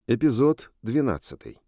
Эпизод 12.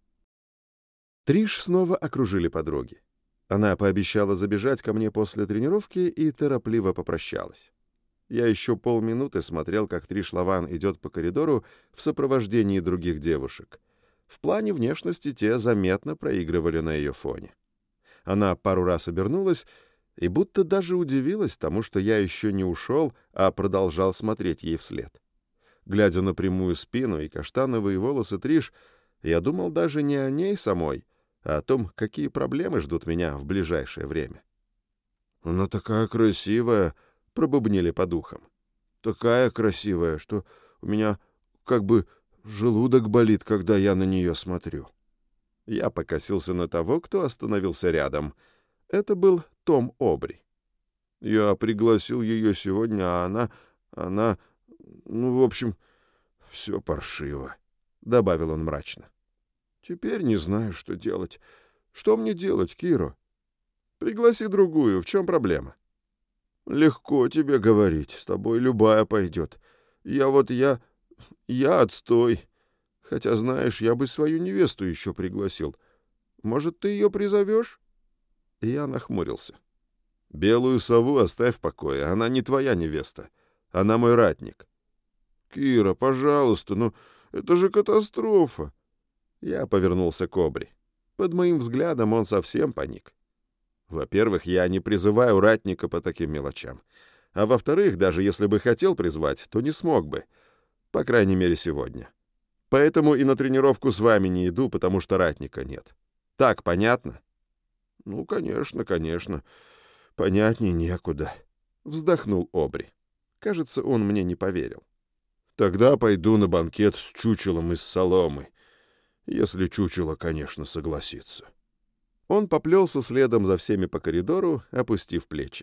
Триш снова окружили подруги. Она пообещала забежать ко мне после тренировки и торопливо попрощалась. Я еще полминуты смотрел, как Триш Лаван идет по коридору в сопровождении других девушек. В плане внешности те заметно проигрывали на ее фоне. Она пару раз обернулась и будто даже удивилась тому, что я еще не ушел, а продолжал смотреть ей вслед. Глядя на прямую спину и каштановые волосы Триш, я думал даже не о ней самой, а о том, какие проблемы ждут меня в ближайшее время. «Она такая красивая», — пробубнили по духам. «Такая красивая, что у меня как бы желудок болит, когда я на нее смотрю». Я покосился на того, кто остановился рядом. Это был Том Обри. «Я пригласил ее сегодня, а она... в общем, все паршиво», — добавил он мрачно. «Теперь не знаю, что делать. Что мне делать, Киро?» «Пригласи другую. В чем проблема?» «Легко тебе говорить. С тобой любая пойдет. Я отстой. Хотя, знаешь, я бы свою невесту еще пригласил. Может, ты ее призовешь?» И я нахмурился. «Белую сову оставь в покое. Она не твоя невеста. Она мой ратник». «Кира, пожалуйста, это же катастрофа!» Я повернулся к Обри. Под моим взглядом он совсем паник. Во-первых, я не призываю ратника по таким мелочам. А во-вторых, даже если бы хотел призвать, то не смог бы. По крайней мере, сегодня. Поэтому и на тренировку с вами не иду, потому что ратника нет. Так понятно? «Ну, конечно. Понятней некуда», — вздохнул Обри. Кажется, он мне не поверил. «Тогда пойду на банкет с чучелом из соломы, если чучело, конечно, согласится». Он поплелся следом за всеми по коридору, опустив плечи.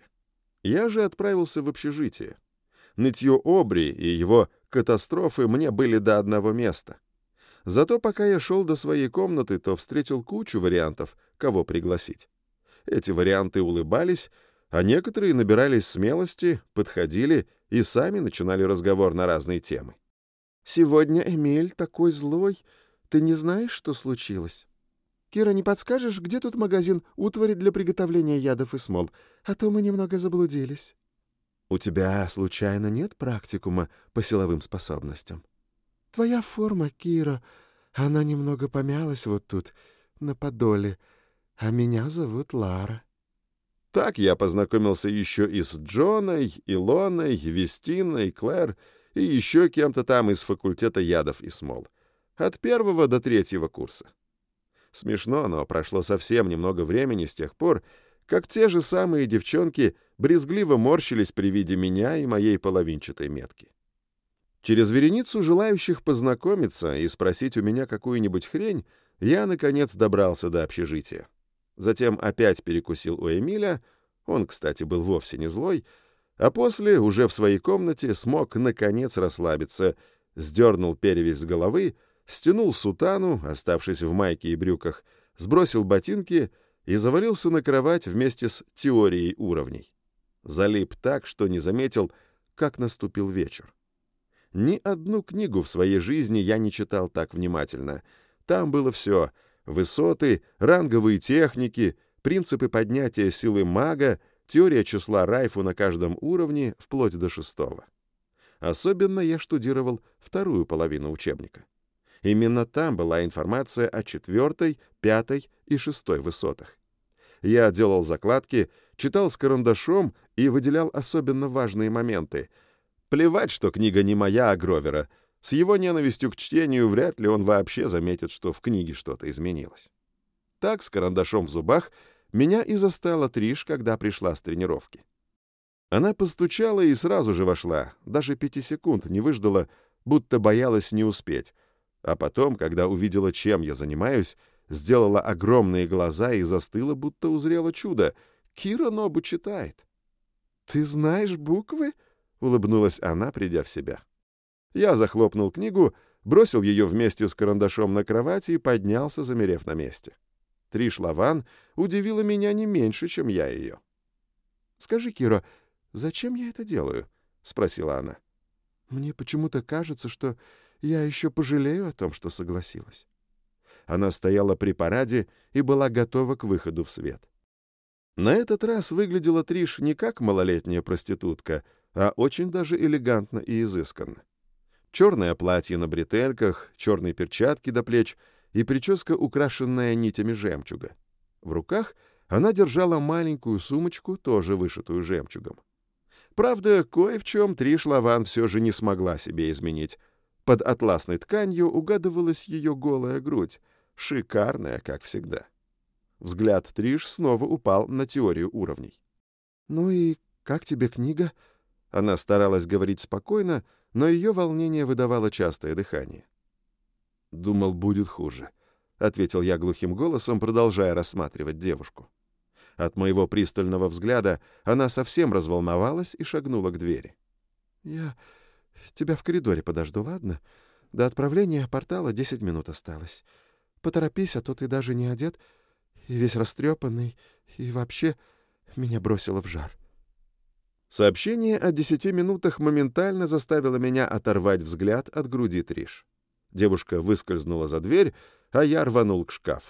Я же отправился в общежитие. Нытье Обри и его катастрофы мне были до одного места. Зато пока я шел до своей комнаты, то встретил кучу вариантов, кого пригласить. Эти варианты улыбались, а некоторые набирались смелости, подходили и сами начинали разговор на разные темы. «Сегодня Эмиль такой злой. Ты не знаешь, что случилось? Кира, не подскажешь, где тут магазин утвари для приготовления ядов и смол? А то мы немного заблудились». «У тебя, случайно, нет практикума по силовым способностям?» «Твоя форма, Кира, она немного помялась вот тут, на подоле, а меня зовут Лара». Так я познакомился еще и с Джоной, Илоной, Вестиной, Клэр и еще кем-то там из факультета ядов и смол. От 1 до 3 курса. Смешно, но прошло совсем немного времени с тех пор, как те же самые девчонки брезгливо морщились при виде меня и моей половинчатой метки. Через вереницу желающих познакомиться и спросить у меня какую-нибудь хрень, я, наконец, добрался до общежития. Затем опять перекусил у Эмиля, он, кстати, был вовсе не злой, а после, уже в своей комнате, смог, наконец, расслабиться, сдернул перевязь с головы, стянул сутану, оставшись в майке и брюках, сбросил ботинки и завалился на кровать вместе с теорией уровней. Залип так, что не заметил, как наступил вечер. Ни одну книгу в своей жизни я не читал так внимательно. Там было все — высоты, ранговые техники, принципы поднятия силы мага, теория числа Райфу на каждом уровне, вплоть до 6. Особенно я штудировал вторую половину учебника. Именно там была информация о 4, 5 и 6 высотах. Я делал закладки, читал с карандашом и выделял особенно важные моменты. Плевать, что книга не моя, а Гровера. С его ненавистью к чтению вряд ли он вообще заметит, что в книге что-то изменилось. Так, с карандашом в зубах, меня и застала Триш, когда пришла с тренировки. Она постучала и сразу же вошла, даже 5 секунд не выждала, будто боялась не успеть. А потом, когда увидела, чем я занимаюсь, сделала огромные глаза и застыла, будто узрела чудо. Кира Нобу читает. «Ты знаешь буквы?» — улыбнулась она, придя в себя. Я захлопнул книгу, бросил ее вместе с карандашом на кровать и поднялся, замерев на месте. Триш Лаван удивила меня не меньше, чем я ее. «Скажи, Кира, зачем я это делаю?» — спросила она. «Мне почему-то кажется, что я еще пожалею о том, что согласилась». Она стояла при параде и была готова к выходу в свет. На этот раз выглядела Триш не как малолетняя проститутка, а очень даже элегантно и изысканно. Черное платье на бретельках, черные перчатки до плеч и прическа, украшенная нитями жемчуга. В руках она держала маленькую сумочку, тоже вышитую жемчугом. Правда, кое в чем Триш Лаван все же не смогла себе изменить. Под атласной тканью угадывалась ее голая грудь, шикарная, как всегда. Взгляд Триш снова упал на теорию уровней. «Ну и как тебе книга?» Она старалась говорить спокойно, но ее волнение выдавало частое дыхание. «Думал, будет хуже», — ответил я глухим голосом, продолжая рассматривать девушку. От моего пристального взгляда она совсем разволновалась и шагнула к двери. «Я тебя в коридоре подожду, ладно? До отправления портала 10 минут осталось. Поторопись, а то ты даже не одет, и весь растрепанный, и вообще меня бросило в жар». Сообщение о 10 минутах моментально заставило меня оторвать взгляд от груди Триш. Девушка выскользнула за дверь, а я рванул к шкафу.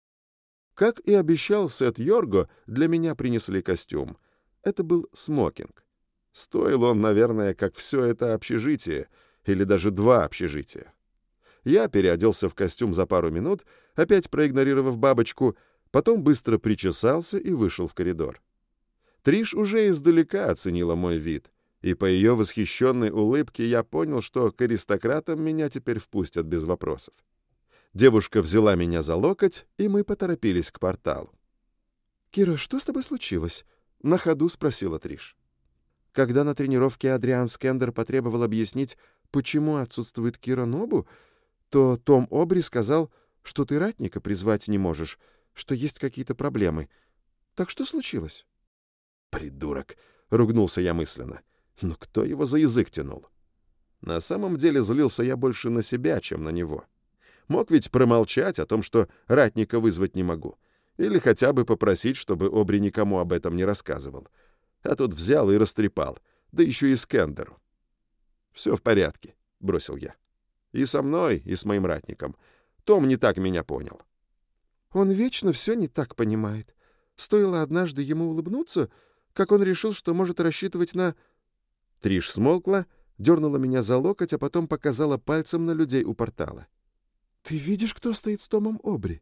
Как и обещал Сет Йорго, для меня принесли костюм. Это был смокинг. Стоил он, наверное, как все это общежитие, или даже 2 общежития. Я переоделся в костюм за пару минут, опять проигнорировав бабочку, потом быстро причесался и вышел в коридор. Триш уже издалека оценила мой вид, и по ее восхищенной улыбке я понял, что к аристократам меня теперь впустят без вопросов. Девушка взяла меня за локоть, и мы поторопились к порталу. «Кира, что с тобой случилось?» — на ходу спросила Триш. Когда на тренировке Адриан Скендер потребовал объяснить, почему отсутствует Кира Нобу, то Том Обри сказал, что ты ратника призвать не можешь, что есть какие-то проблемы. Так что случилось? «Придурок!» — ругнулся я мысленно. «Но кто его за язык тянул?» На самом деле злился я больше на себя, чем на него. Мог ведь промолчать о том, что ратника вызвать не могу. Или хотя бы попросить, чтобы Обри никому об этом не рассказывал. А тут взял и растрепал, да еще и Скендеру. «Все в порядке», — бросил я. «И со мной, и с моим ратником. Том не так меня понял». «Он вечно все не так понимает. Стоило однажды ему улыбнуться, как он решил, что может рассчитывать на...» Триш смолкла, дернула меня за локоть, а потом показала пальцем на людей у портала. «Ты видишь, кто стоит с Томом Обри?»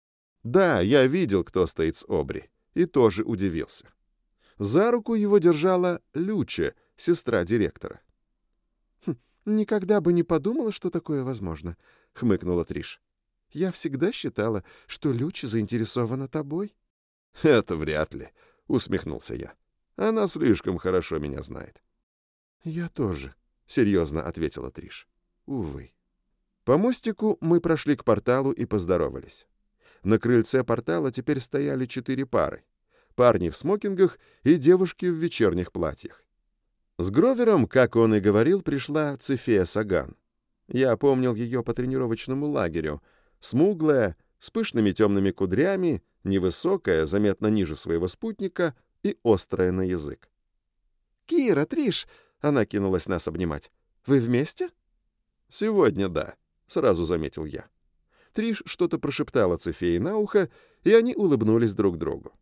Да, я видел, кто стоит с Обри, и тоже удивился. За руку его держала Люча, сестра директора. «Никогда бы не подумала, что такое возможно», — хмыкнула Триш. «Я всегда считала, что Люча заинтересована тобой». «Это вряд ли», — усмехнулся я. «Она слишком хорошо меня знает». «Я тоже», — серьезно ответила Триш. «Увы». По мостику мы прошли к порталу и поздоровались. На крыльце портала теперь стояли 4 пары. Парни в смокингах и девушки в вечерних платьях. С Гровером, как он и говорил, пришла Цефея Саган. Я помнил ее по тренировочному лагерю. Смуглая, с пышными темными кудрями, невысокая, заметно ниже своего спутника и острая на язык. «Кира, Триш!» — она кинулась нас обнимать. «Вы вместе?» «Сегодня да», — сразу заметил я. Триш что-то прошептала Цефее на ухо, и они улыбнулись друг другу.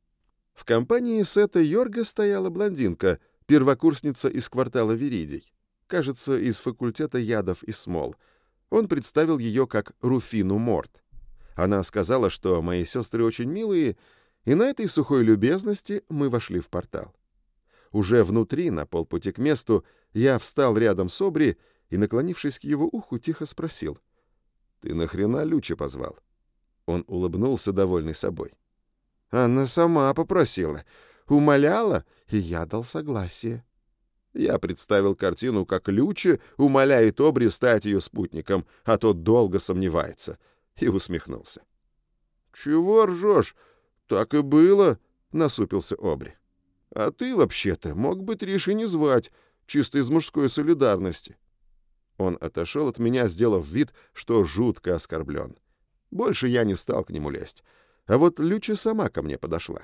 В компании Сета Йорга стояла блондинка, первокурсница из квартала Виридий, кажется, из факультета ядов и смол. Он представил ее как Руфину Морт. Она сказала, что мои сестры очень милые, и на этой сухой любезности мы вошли в портал. Уже внутри, на полпути к месту, я встал рядом с Обри и, наклонившись к его уху, тихо спросил: «Ты нахрена Люча позвал?» Он улыбнулся, довольный собой. «Она сама попросила, умоляла, и я дал согласие». Я представил картину, как Люча умоляет Обри стать ее спутником, а тот долго сомневается, и усмехнулся. «Чего ржешь? Так и было», — насупился Обри. «А ты, вообще-то, мог бы Триш и не звать, чисто из мужской солидарности». Он отошел от меня, сделав вид, что жутко оскорблен. Больше я не стал к нему лезть. А вот Люча сама ко мне подошла.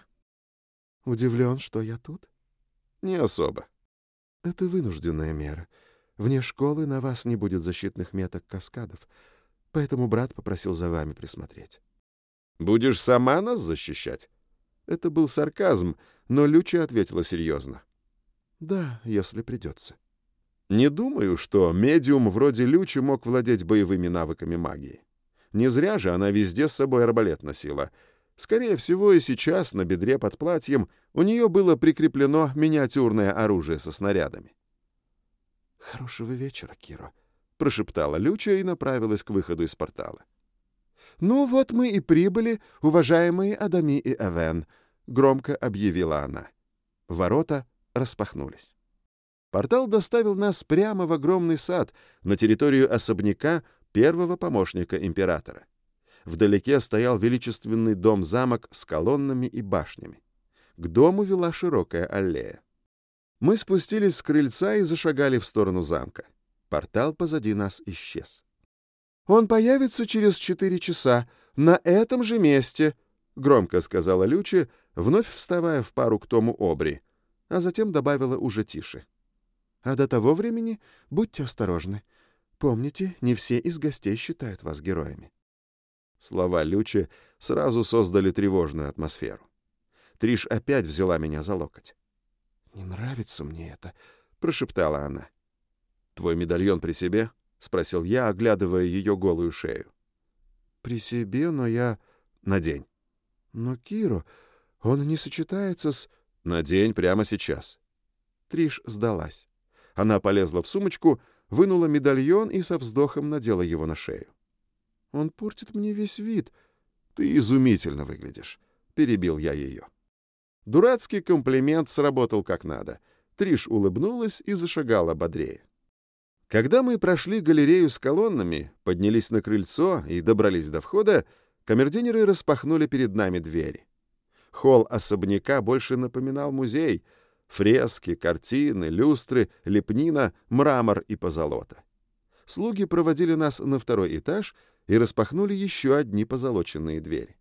«Удивлен, что я тут?» «Не особо». «Это вынужденная мера. Вне школы на вас не будет защитных меток каскадов, поэтому брат попросил за вами присмотреть». «Будешь сама нас защищать?» Это был сарказм, но Люча ответила серьезно. «Да, если придется». Не думаю, что медиум вроде Лючи мог владеть боевыми навыками магии. Не зря же она везде с собой арбалет носила. Скорее всего, и сейчас на бедре под платьем у нее было прикреплено миниатюрное оружие со снарядами. «Хорошего вечера, Киро», — прошептала Люча и направилась к выходу из портала. «Ну вот мы и прибыли, уважаемые Адами и Эвен», — громко объявила она. Ворота распахнулись. Портал доставил нас прямо в огромный сад, на территорию особняка первого помощника императора. Вдалеке стоял величественный дом-замок с колоннами и башнями. К дому вела широкая аллея. Мы спустились с крыльца и зашагали в сторону замка. Портал позади нас исчез. «Он появится через 4 часа, на этом же месте», — громко сказала Люча, вновь вставая в пару к Тому Обри, а затем добавила уже тише. «А до того времени будьте осторожны. Помните, не все из гостей считают вас героями». Слова Лючи сразу создали тревожную атмосферу. Триш опять взяла меня за локоть. «Не нравится мне это», — прошептала она. «Твой медальон при себе?» — спросил я, оглядывая ее голую шею. «При себе, но я...» «Надень». «Но, Киро, он не сочетается с...» «Надень прямо сейчас». Триш сдалась. Она полезла в сумочку, вынула медальон и со вздохом надела его на шею. «Он портит мне весь вид. Ты изумительно выглядишь», — перебил я ее. Дурацкий комплимент сработал как надо. Триш улыбнулась и зашагала бодрее. Когда мы прошли галерею с колоннами, поднялись на крыльцо и добрались до входа, камердинеры распахнули перед нами двери. Холл особняка больше напоминал музей. Фрески, картины, люстры, лепнина, мрамор и позолота. Слуги проводили нас на 2-й этаж и распахнули еще одни позолоченные двери.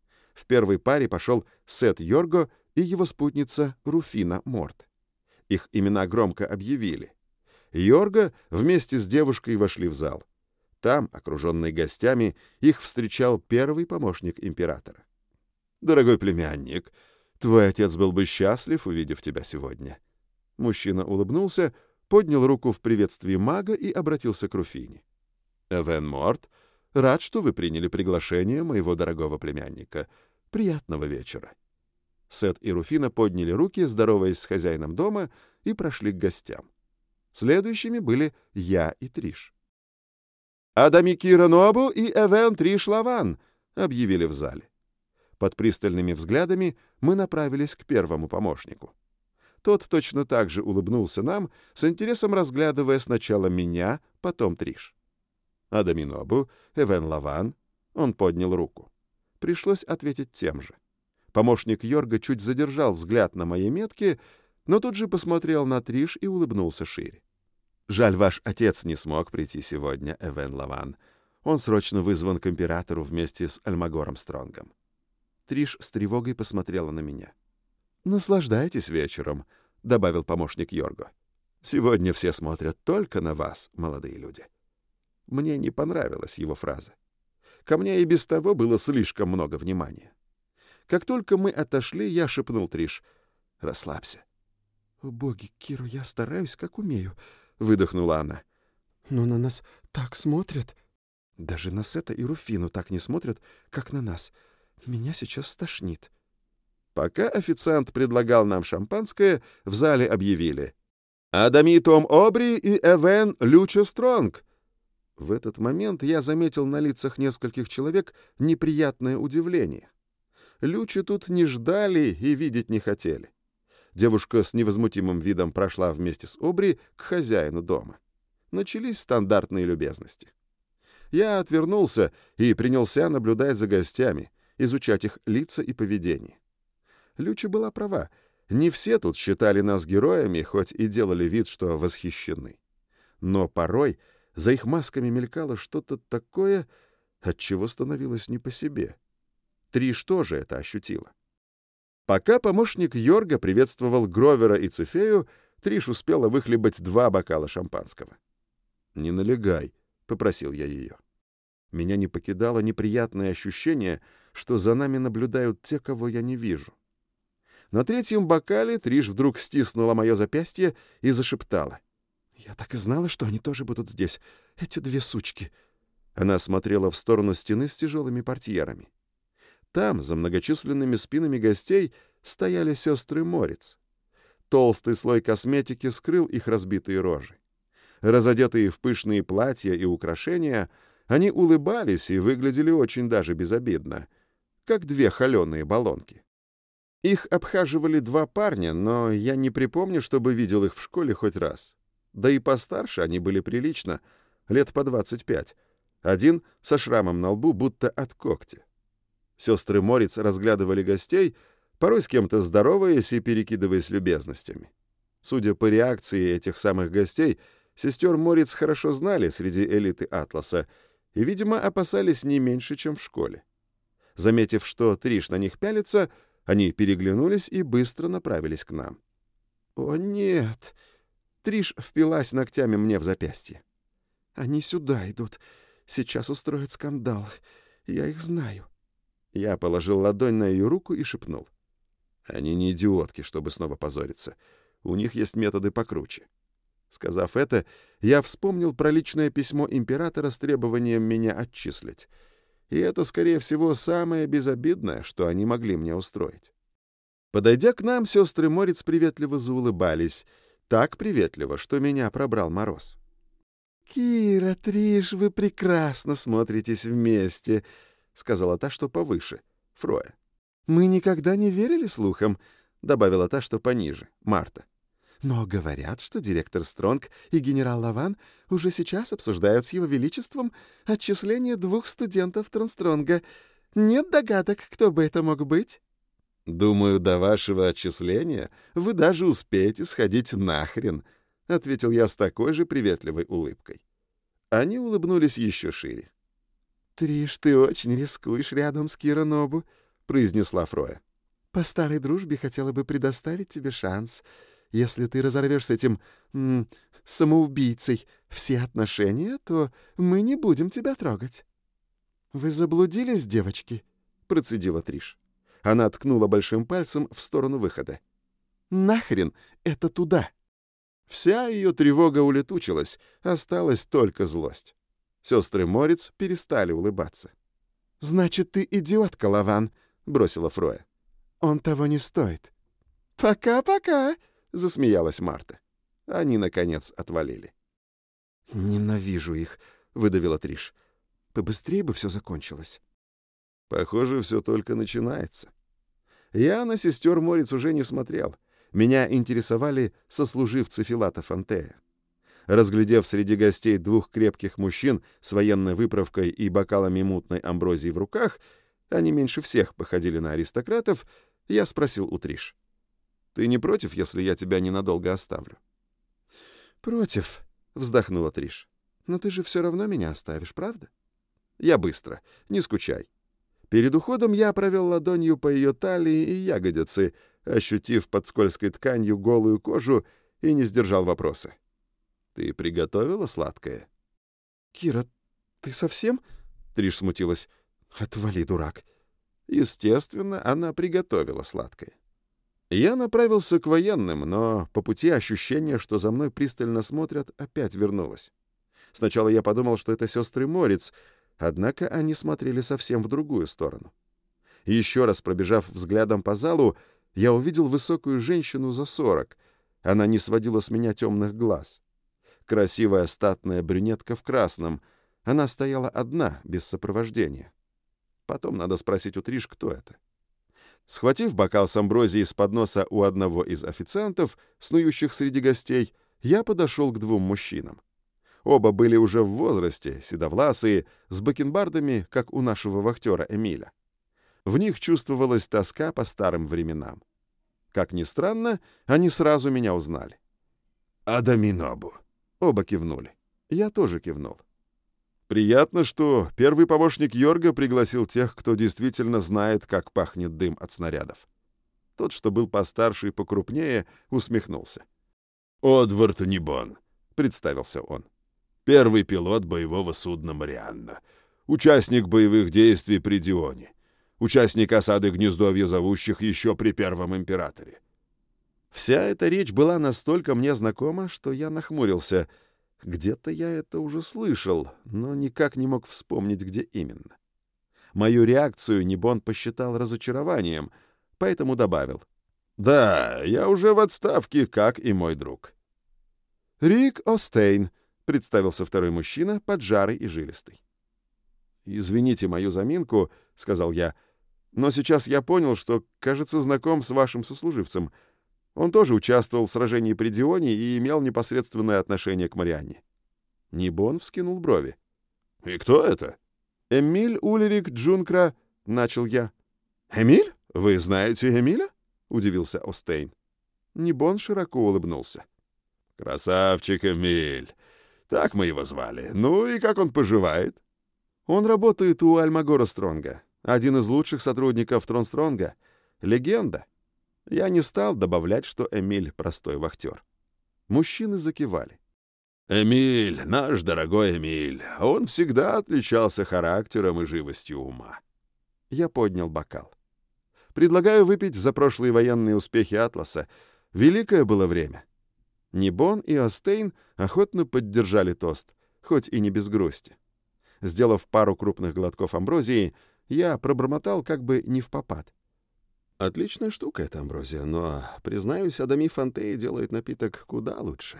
В первой паре пошел Сет Йорго и его спутница Руфина Морт. Их имена громко объявили. Йорго вместе с девушкой вошли в зал. Там, окруженный гостями, их встречал первый помощник императора. «Дорогой племянник, твой отец был бы счастлив, увидев тебя сегодня». Мужчина улыбнулся, поднял руку в приветствии мага и обратился к Руфине. «Эвен Морт, рад, что вы приняли приглашение моего дорогого племянника. Приятного вечера». Сет и Руфина подняли руки, здороваясь с хозяином дома, и прошли к гостям. Следующими были я и Триш. «Адами Киро Нобу и Эвен Триш Лаван», — объявили в зале. Под пристальными взглядами мы направились к первому помощнику. Тот точно так же улыбнулся нам, с интересом разглядывая сначала меня, потом Триш. «Адами Нобу, Эвен Лаван». Он поднял руку. Пришлось ответить тем же. Помощник Йорга чуть задержал взгляд на моей метке, но тут же посмотрел на Триш и улыбнулся шире. «Жаль, ваш отец не смог прийти сегодня, Эвен Лаван. Он срочно вызван к императору вместе с Альмагором Стронгом». Триш с тревогой посмотрела на меня. «Наслаждайтесь вечером», — добавил помощник Йорго. «Сегодня все смотрят только на вас, молодые люди». Мне не понравилась его фраза. Ко мне и без того было слишком много внимания. Как только мы отошли, я шепнул Триш: «Расслабься». «О, боги, Киро, я стараюсь, как умею», — выдохнула она. «Но на нас так смотрят». «Даже на Сета и Руфину так не смотрят, как на нас. Меня сейчас стошнит». Пока официант предлагал нам шампанское, в зале объявили: «Адами Том Обри и Эвен Люча Стронг». В этот момент я заметил на лицах нескольких человек неприятное удивление. Лючи тут не ждали и видеть не хотели. Девушка с невозмутимым видом прошла вместе с Обри к хозяину дома. Начались стандартные любезности. Я отвернулся и принялся наблюдать за гостями, изучать их лица и поведение. Люча была права. Не все тут считали нас героями, хоть и делали вид, что восхищены. Но порой за их масками мелькало что-то такое, от чего становилось не по себе. Триш тоже это ощутила. Пока помощник Йорга приветствовал Гровера и Цефею, Триш успела выхлебать 2 бокала шампанского. «Не налегай», — попросил я ее. Меня не покидало неприятное ощущение, что за нами наблюдают те, кого я не вижу. На третьем бокале Триш вдруг стиснула мое запястье и зашептала. «Я так и знала, что они тоже будут здесь. Эти две сучки». Она смотрела в сторону стены с тяжелыми портьерами. Там, за многочисленными спинами гостей, стояли сестры Морец. Толстый слой косметики скрыл их разбитые рожи. Разодетые в пышные платья и украшения, они улыбались и выглядели очень даже безобидно, как две холеные баллонки. Их обхаживали два парня, но я не припомню, чтобы видел их в школе хоть раз. Да и постарше они были прилично, лет по 25. Один со шрамом на лбу, будто от когтя. Сестры Морец разглядывали гостей, порой с кем-то здороваясь и перекидываясь любезностями. Судя по реакции этих самых гостей, сестер Морец хорошо знали среди элиты Атласа и, видимо, опасались не меньше, чем в школе. Заметив, что Триш на них пялится, они переглянулись и быстро направились к нам. «О, нет!» Триш впилась ногтями мне в запястье. «Они сюда идут. Сейчас устроят скандал. Я их знаю». Я положил ладонь на ее руку и шепнул. «Они не идиотки, чтобы снова позориться. У них есть методы покруче». Сказав это, я вспомнил про личное письмо императора с требованием меня отчислить. И это, скорее всего, самое безобидное, что они могли мне устроить. Подойдя к нам, сестры Морец приветливо заулыбались. Так приветливо, что меня пробрал мороз. «Кира, Триш, вы прекрасно смотритесь вместе», — сказала та, что повыше, Фроя. «Мы никогда не верили слухам», — добавила та, что пониже, Марта. «Но говорят, что директор Стронг и генерал Лаван уже сейчас обсуждают с его величеством отчисление 2 студентов Тронстронга. Нет догадок, кто бы это мог быть?» «Думаю, до вашего отчисления вы даже успеете сходить нахрен», — ответил я с такой же приветливой улыбкой. Они улыбнулись еще шире. «Триш, ты очень рискуешь рядом с Кира Нобу», — произнесла Фроя. «По старой дружбе хотела бы предоставить тебе шанс. Если ты разорвешь с этим самоубийцей все отношения, то мы не будем тебя трогать». «Вы заблудились, девочки?» — процедила Триш. Она ткнула большим пальцем в сторону выхода. «Нахрен это туда!» Вся ее тревога улетучилась, осталась только злость. Сестры Морец перестали улыбаться. «Значит, ты идиотка, Лаван», — бросила Фроя. «Он того не стоит». «Пока-пока», — засмеялась Марта. Они, наконец, отвалили. «Ненавижу их», — выдавила Триш. «Побыстрее бы все закончилось». Похоже, все только начинается. Я на сестер Морец уже не смотрел. Меня интересовали сослуживцы Филата Фонтея. Разглядев среди гостей 2 крепких мужчин с военной выправкой и бокалами мутной амброзии в руках, они меньше всех походили на аристократов, я спросил у Триш. «Ты не против, если я тебя ненадолго оставлю?» «Против», — вздохнула Триш. «Но ты же все равно меня оставишь, правда?» «Я быстро, не скучай». Перед уходом я провел ладонью по ее талии и ягодице, ощутив под скользкой тканью голую кожу, и не сдержал вопроса. «Ты приготовила сладкое?» «Кира, ты совсем?» — Триш смутилась. «Отвали, дурак». Естественно, она приготовила сладкое. Я направился к военным, но по пути ощущение, что за мной пристально смотрят, опять вернулось. Сначала я подумал, что это сестры Морец, однако они смотрели совсем в другую сторону. Еще раз пробежав взглядом по залу, я увидел высокую женщину за 40. Она не сводила с меня темных глаз. Красивая статная брюнетка в красном. Она стояла одна, без сопровождения. Потом надо спросить у Триш, кто это. Схватив бокал с амброзией с подноса у одного из официантов, снующих среди гостей, я подошел к 2 мужчинам. Оба были уже в возрасте, седовласые, с бакенбардами, как у нашего вахтера Эмиля. В них чувствовалась тоска по старым временам. Как ни странно, они сразу меня узнали. «Адаминобу». Оба кивнули. Я тоже кивнул. Приятно, что первый помощник Йорга пригласил тех, кто действительно знает, как пахнет дым от снарядов. Тот, что был постарше и покрупнее, усмехнулся. «Одвард Нибон», — представился он. Первый пилот боевого судна «Марианна». Участник боевых действий при Дионе. Участник осады Гнездовья Зовущих еще при Первом Императоре. Вся эта речь была настолько мне знакома, что я нахмурился. Где-то я это уже слышал, но никак не мог вспомнить, где именно. Мою реакцию Нибон посчитал разочарованием, поэтому добавил: «Да, я уже в отставке, как и мой друг». «Рик Остейн», — представился второй мужчина, поджарый и жилистый. «Извините мою заминку», — сказал я, — «но сейчас я понял, что, кажется, знаком с вашим сослуживцем. Он тоже участвовал в сражении при Дионе и имел непосредственное отношение к Марианне». Нибон вскинул брови. «И кто это?» «Эмиль Ульрик Джункра», — начал я. «Эмиль? Вы знаете Эмиля?» — удивился Остейн. Нибон широко улыбнулся. «Красавчик Эмиль. Так мы его звали. Ну и как он поживает?» «Он работает у Альмагора Стронга. Один из лучших сотрудников Тронстронга. Легенда». Я не стал добавлять, что Эмиль — простой вахтер. Мужчины закивали. «Эмиль, наш дорогой Эмиль. Он всегда отличался характером и живостью ума». Я поднял бокал. «Предлагаю выпить за прошлые военные успехи Атласа. Великое было время». Нибон и Остейн охотно поддержали тост, хоть и не без грусти. Сделав пару крупных глотков амброзии, я пробормотал как бы не впопад. Отличная штука эта амброзия, но, признаюсь, Адами Фонтей делает напиток куда лучше.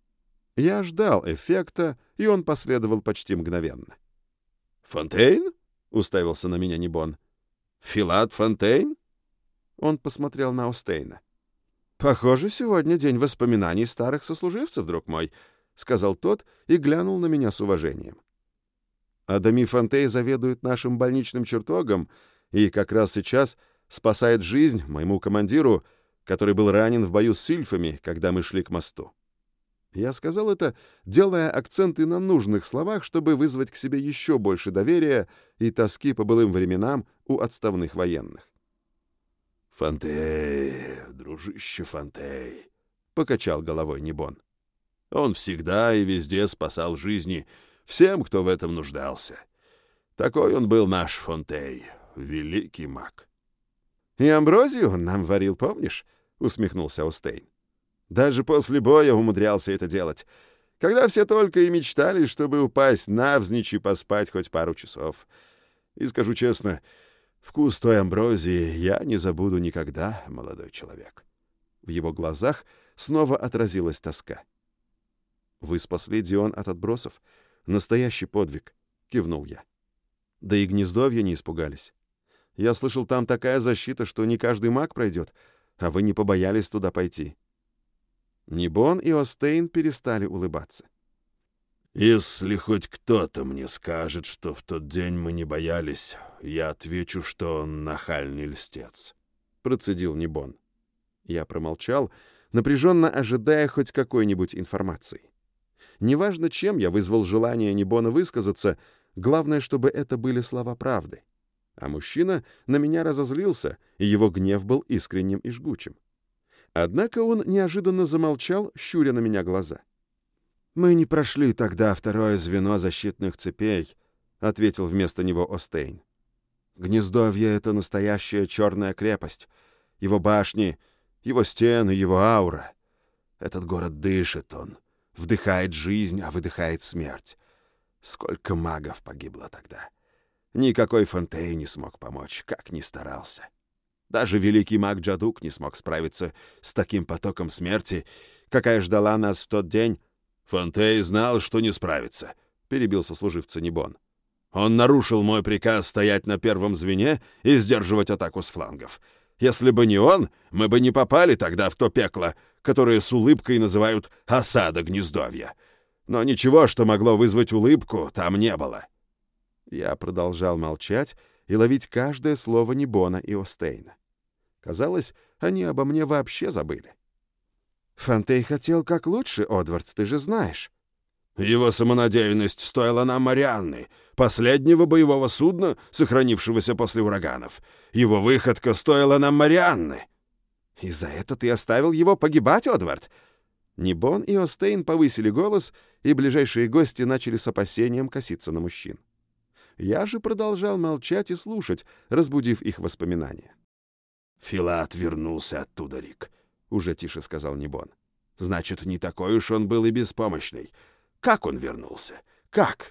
Я ждал эффекта, и он последовал почти мгновенно. «Фонтейн?» — уставился на меня Нибон. «Филат Фонтейн?» Он посмотрел на Остейна. «Похоже, сегодня день воспоминаний старых сослуживцев, друг мой», — сказал тот и глянул на меня с уважением. «Адами Фонтей заведует нашим больничным чертогом и как раз сейчас спасает жизнь моему командиру, который был ранен в бою с сильфами, когда мы шли к мосту». Я сказал это, делая акценты на нужных словах, чтобы вызвать к себе еще больше доверия и тоски по былым временам у отставных военных. «Фонтей, дружище Фонтей», — покачал головой Нибон. «Он всегда и везде спасал жизни всем, кто в этом нуждался. Такой он был наш Фонтей, великий маг». «И амброзию он нам варил, помнишь?» — усмехнулся Остейн. «Даже после боя умудрялся это делать, когда все только и мечтали, чтобы упасть навзничь и поспать хоть пару часов. И скажу честно, вкус той амброзии я не забуду никогда, молодой человек». В его глазах снова отразилась тоска. «Вы спасли Дион от отбросов? Настоящий подвиг», — кивнул я. «Да и Гнездовья не испугались. Я слышал, там такая защита, что не каждый маг пройдет, а вы не побоялись туда пойти». Нибон и Остейн перестали улыбаться. «Если хоть кто-то мне скажет, что в тот день мы не боялись, я отвечу, что он нахальный льстец», — процедил Нибон. Я промолчал, напряженно ожидая хоть какой-нибудь информации. Неважно, чем я вызвал желание Нибона высказаться, главное, чтобы это были слова правды. А мужчина на меня разозлился, и его гнев был искренним и жгучим. Однако он неожиданно замолчал, щуря на меня глаза. «Мы не прошли тогда второе звено защитных цепей», — ответил вместо него Остейн. «Гнездовье — это настоящая черная крепость. Его башни, его стены, его аура. Этот город дышит, он вдыхает жизнь, а выдыхает смерть. Сколько магов погибло тогда. Никакой Фонтей не смог помочь, как ни старался. Даже великий маг Джадук не смог справиться с таким потоком смерти, какая ждала нас в тот день». «Фонтей знал, что не справится», — перебил сослуживца Нибон. «Он нарушил мой приказ стоять на первом звене и сдерживать атаку с флангов. Если бы не он, мы бы не попали тогда в то пекло, которое с улыбкой называют «осада Гнездовья». Но ничего, что могло вызвать улыбку, там не было». Я продолжал молчать и ловить каждое слово Нибона и Остейна. Казалось, они обо мне вообще забыли. «Фонтей хотел как лучше, Одвард, ты же знаешь». «Его самонадеянность стоила нам Марианны, последнего боевого судна, сохранившегося после ураганов. Его выходка стоила нам Марианны». «И за это ты оставил его погибать, Одвард?» Нибон и Остейн повысили голос, и ближайшие гости начали с опасением коситься на мужчин. Я же продолжал молчать и слушать, разбудив их воспоминания. «Филат вернулся оттуда, Рик», — уже тише сказал Нибон. «Значит, не такой уж он был и беспомощный. Как он вернулся? Как?»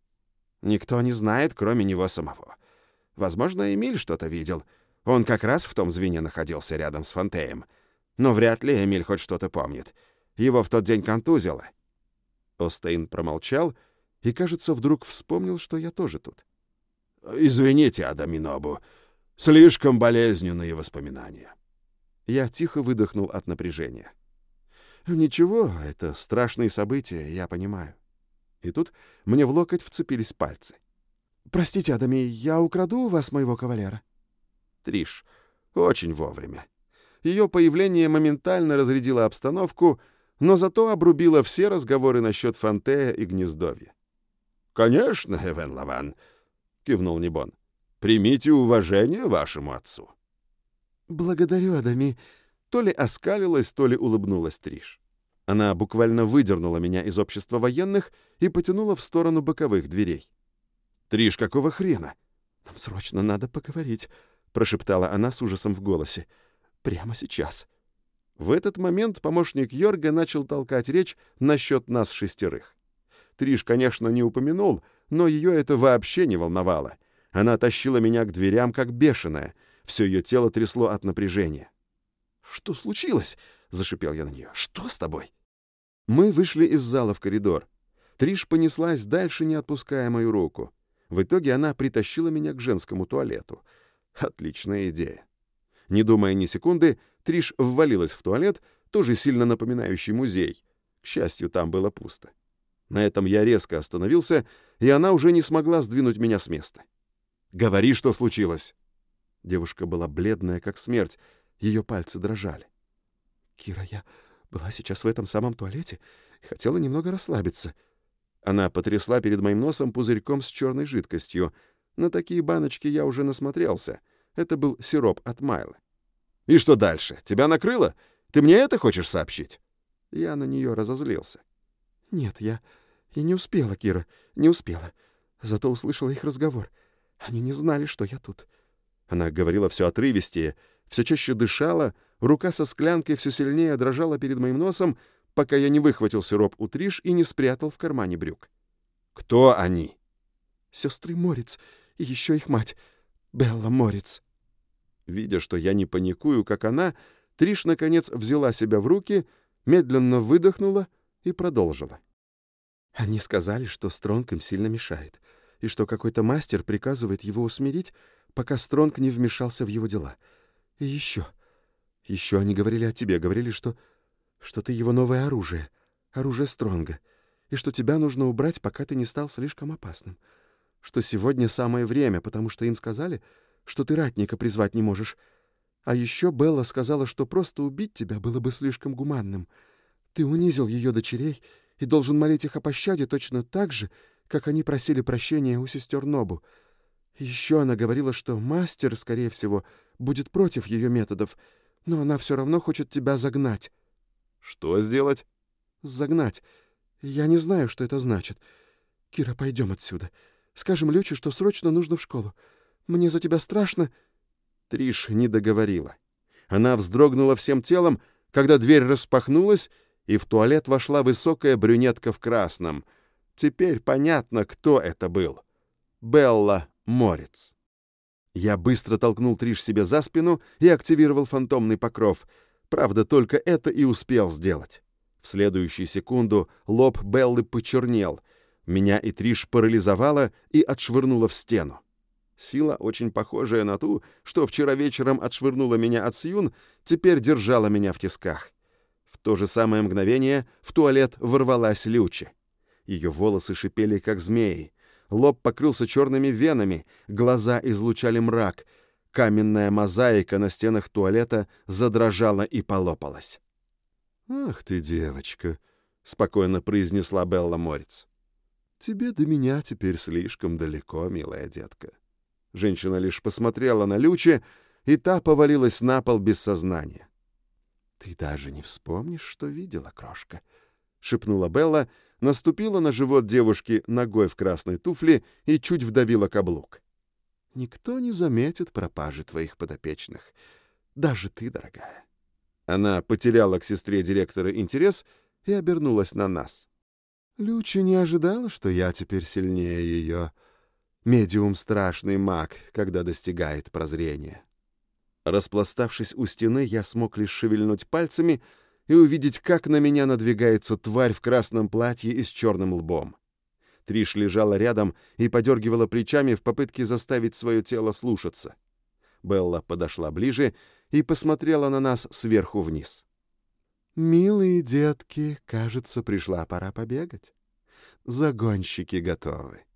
«Никто не знает, кроме него самого. Возможно, Эмиль что-то видел. Он как раз в том звене находился рядом с Фонтеем. Но вряд ли Эмиль хоть что-то помнит. Его в тот день контузило». Остейн промолчал и, кажется, вдруг вспомнил, что я тоже тут. «Извините, Адаминобу, слишком болезненные воспоминания». Я тихо выдохнул от напряжения. «Ничего, это страшные события, я понимаю». И тут мне в локоть вцепились пальцы. «Простите, Адами, я украду у вас моего кавалера?» Триш. Очень вовремя. Ее появление моментально разрядило обстановку, но зато обрубило все разговоры насчет Фонтея и гнездовья. «Конечно, Эвен Лаван», — кивнул Нибон. «Примите уважение вашему отцу». «Благодарю, Адами», — то ли оскалилась, то ли улыбнулась Триш. Она буквально выдернула меня из общества военных и потянула в сторону боковых дверей. «Триш, какого хрена?» «Нам срочно надо поговорить», — прошептала она с ужасом в голосе. «Прямо сейчас». В этот момент помощник Йорга начал толкать речь насчет нас 6. Триш, конечно, не упомянул, но ее это вообще не волновало. Она тащила меня к дверям, как бешеная. Все ее тело трясло от напряжения. «Что случилось?» — зашипел я на нее. «Что с тобой?» Мы вышли из зала в коридор. Триш понеслась дальше, не отпуская мою руку. В итоге она притащила меня к женскому туалету. Отличная идея. Не думая ни секунды, Триш ввалилась в туалет, тоже сильно напоминающий музей. К счастью, там было пусто. На этом я резко остановился, и она уже не смогла сдвинуть меня с места. «Говори, что случилось!» Девушка была бледная, как смерть. Ее пальцы дрожали. «Кира, я была сейчас в этом самом туалете и хотела немного расслабиться». Она потрясла перед моим носом пузырьком с черной жидкостью. На такие баночки я уже насмотрелся. Это был сироп от Майлы. «И что дальше? Тебя накрыло? Ты мне это хочешь сообщить?» Я на нее разозлился. «Нет, я не успела, Кира, не успела. Зато услышала их разговор. Они не знали, что я тут». Она говорила все отрывистее, все чаще дышала, рука со склянкой все сильнее дрожала перед моим носом, пока я не выхватил сироп у Триш и не спрятал в кармане брюк. «Кто они?» «Сестры Морец и еще их мать, Белла Морец». Видя, что я не паникую, как она, Триш, наконец, взяла себя в руки, медленно выдохнула и продолжила. Они сказали, что Стронг им сильно мешает, и что какой-то мастер приказывает его усмирить, пока Стронг не вмешался в его дела. И еще они говорили о тебе, говорили, что ты его новое оружие Стронга, и что тебя нужно убрать, пока ты не стал слишком опасным. Что сегодня самое время, потому что им сказали, что ты ратника призвать не можешь. А еще Белла сказала, что просто убить тебя было бы слишком гуманным. Ты унизил ее дочерей и должен молить их о пощаде точно так же, как они просили прощения у сестер Нобу. Еще она говорила, что мастер, скорее всего, будет против ее методов, но она все равно хочет тебя загнать». «Что сделать?» «Загнать. Я не знаю, что это значит. Кира, пойдем отсюда. Скажем Люче, что срочно нужно в школу. Мне за тебя страшно». Триш не договорила. Она вздрогнула всем телом, когда дверь распахнулась, и в туалет вошла высокая брюнетка в красном. Теперь понятно, кто это был. Белла Морец. Я быстро толкнул Триш себе за спину и активировал фантомный покров. Правда, только это и успел сделать. В следующую секунду лоб Беллы почернел. Меня и Триш парализовало и отшвырнуло в стену. Сила, очень похожая на ту, что вчера вечером отшвырнула меня от Сьюн, теперь держала меня в тисках. В то же самое мгновение в туалет ворвалась Лючи. Ее волосы шипели, как змеи. Лоб покрылся черными венами, глаза излучали мрак. Каменная мозаика на стенах туалета задрожала и полопалась. «Ах ты, девочка», — спокойно произнесла Белла Морец. «Тебе до меня теперь слишком далеко, милая детка». Женщина лишь посмотрела на Лючи, и та повалилась на пол без сознания. «Ты даже не вспомнишь, что видела, крошка», — шепнула Белла, наступила на живот девушки ногой в красной туфле и чуть вдавила каблук. «Никто не заметит пропажи твоих подопечных. Даже ты, дорогая». Она потеряла к сестре директора интерес и обернулась на нас. «Лючи не ожидала, что я теперь сильнее ее. Медиум — страшный маг, когда достигает прозрения». Распластавшись у стены, я смог лишь шевельнуть пальцами и увидеть, как на меня надвигается тварь в красном платье и с черным лбом. Триш лежала рядом и подергивала плечами в попытке заставить свое тело слушаться. Белла подошла ближе и посмотрела на нас сверху вниз. «Милые детки, кажется, пришла пора побегать. Загонщики готовы».